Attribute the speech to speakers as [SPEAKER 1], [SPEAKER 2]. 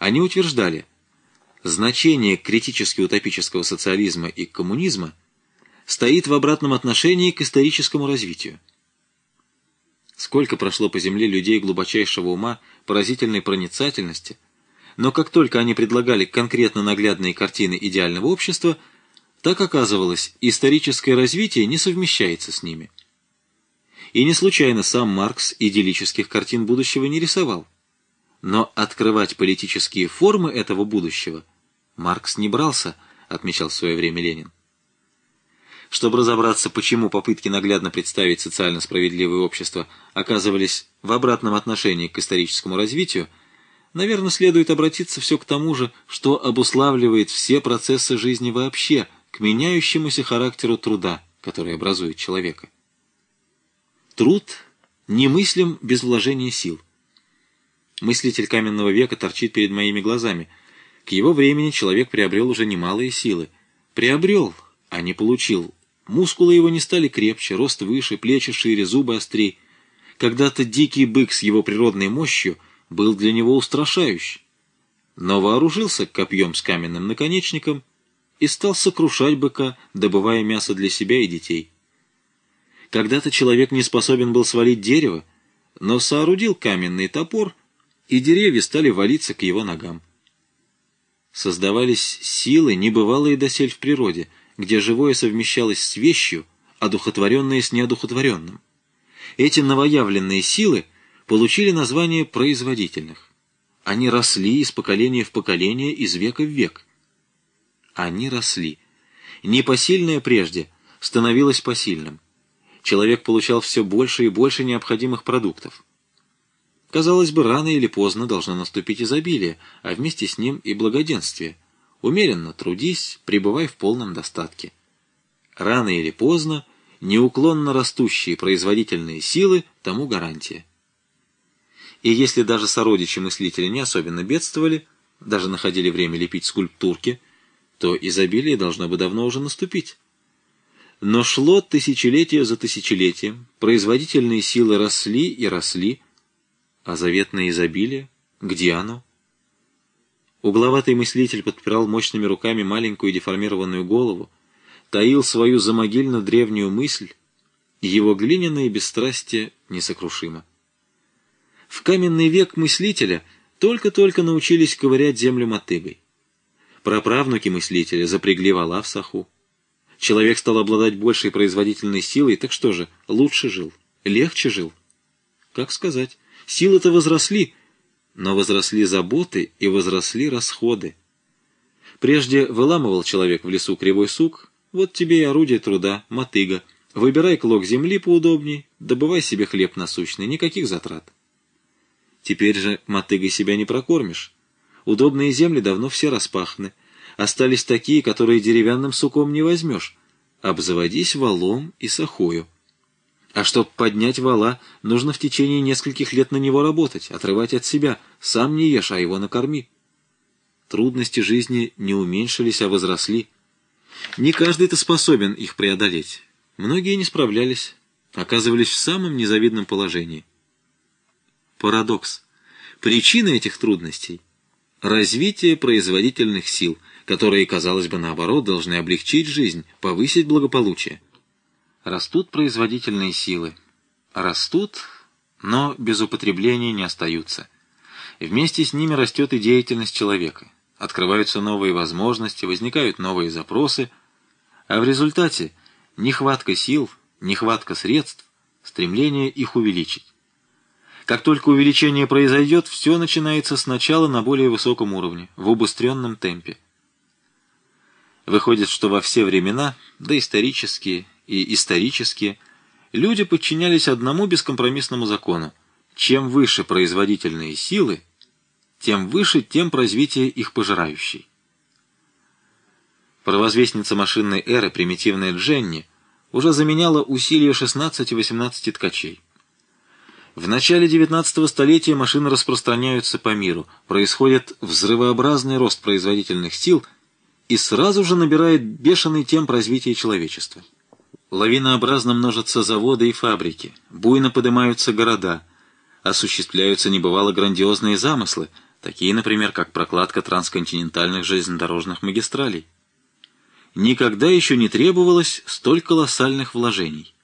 [SPEAKER 1] Они утверждали, значение критически-утопического социализма и коммунизма стоит в обратном отношении к историческому развитию. Сколько прошло по земле людей глубочайшего ума, поразительной проницательности, но как только они предлагали конкретно наглядные картины идеального общества, так оказывалось, историческое развитие не совмещается с ними. И не случайно сам Маркс идиллических картин будущего не рисовал. Но открывать политические формы этого будущего Маркс не брался, отмечал в свое время Ленин. Чтобы разобраться, почему попытки наглядно представить социально справедливое общество оказывались в обратном отношении к историческому развитию, наверное, следует обратиться все к тому же, что обуславливает все процессы жизни вообще, к меняющемуся характеру труда, который образует человека. Труд немыслим без вложения сил. Мыслитель каменного века торчит перед моими глазами. К его времени человек приобрел уже немалые силы. Приобрел, а не получил. Мускулы его не стали крепче, рост выше, плечи шире, зубы острей. Когда-то дикий бык с его природной мощью был для него устрашающий. Но вооружился копьем с каменным наконечником и стал сокрушать быка, добывая мясо для себя и детей. Когда-то человек не способен был свалить дерево, но соорудил каменный топор, и деревья стали валиться к его ногам. Создавались силы, небывалые досель в природе, где живое совмещалось с вещью, одухотворенное с неодухотворенным. Эти новоявленные силы получили название производительных. Они росли из поколения в поколение, из века в век. Они росли. Непосильное прежде становилось посильным. Человек получал все больше и больше необходимых продуктов. Казалось бы, рано или поздно должно наступить изобилие, а вместе с ним и благоденствие. Умеренно трудись, пребывай в полном достатке. Рано или поздно неуклонно растущие производительные силы тому гарантия. И если даже сородичи мыслителя не особенно бедствовали, даже находили время лепить скульптурки, то изобилие должно бы давно уже наступить. Но шло тысячелетие за тысячелетием, производительные силы росли и росли, а заветное изобилие, где оно? Угловатый мыслитель подпирал мощными руками маленькую деформированную голову, таил свою замогильно-древнюю мысль, и его глиняное бесстрастие несокрушимо. В каменный век мыслителя только-только научились ковырять землю мотыгой. Праправнуки мыслителя запрягли вола в саху. Человек стал обладать большей производительной силой, так что же, лучше жил, легче жил? Как сказать? Силы-то возросли, но возросли заботы и возросли расходы. Прежде выламывал человек в лесу кривой сук, вот тебе и орудие труда, мотыга. Выбирай клок земли поудобней, добывай себе хлеб насущный, никаких затрат. Теперь же мотыгой себя не прокормишь. Удобные земли давно все распаханы. Остались такие, которые деревянным суком не возьмешь. Обзаводись валом и сахою. А чтоб поднять вала, нужно в течение нескольких лет на него работать, отрывать от себя. Сам не ешь, а его накорми. Трудности жизни не уменьшились, а возросли. Не каждый-то способен их преодолеть. Многие не справлялись, оказывались в самом незавидном положении. Парадокс. Причина этих трудностей – развитие производительных сил, которые, казалось бы, наоборот, должны облегчить жизнь, повысить благополучие. Растут производительные силы. Растут, но без употребления не остаются. Вместе с ними растет и деятельность человека. Открываются новые возможности, возникают новые запросы, а в результате нехватка сил, нехватка средств, стремление их увеличить. Как только увеличение произойдет, все начинается сначала на более высоком уровне, в убыстренном темпе. Выходит, что во все времена, доисторические и исторические, люди подчинялись одному бескомпромиссному закону. Чем выше производительные силы, тем выше темп развития их пожирающей. Провозвестница машинной эры, примитивная Дженни, уже заменяла усилия 16-18 ткачей. В начале 19 столетия машины распространяются по миру, происходит взрывообразный рост производительных сил и сразу же набирает бешеный темп развития человечества. Лавинообразно множатся заводы и фабрики, буйно поднимаются города, осуществляются небывало грандиозные замыслы, такие, например, как прокладка трансконтинентальных железнодорожных магистралей. Никогда еще не требовалось столь колоссальных вложений.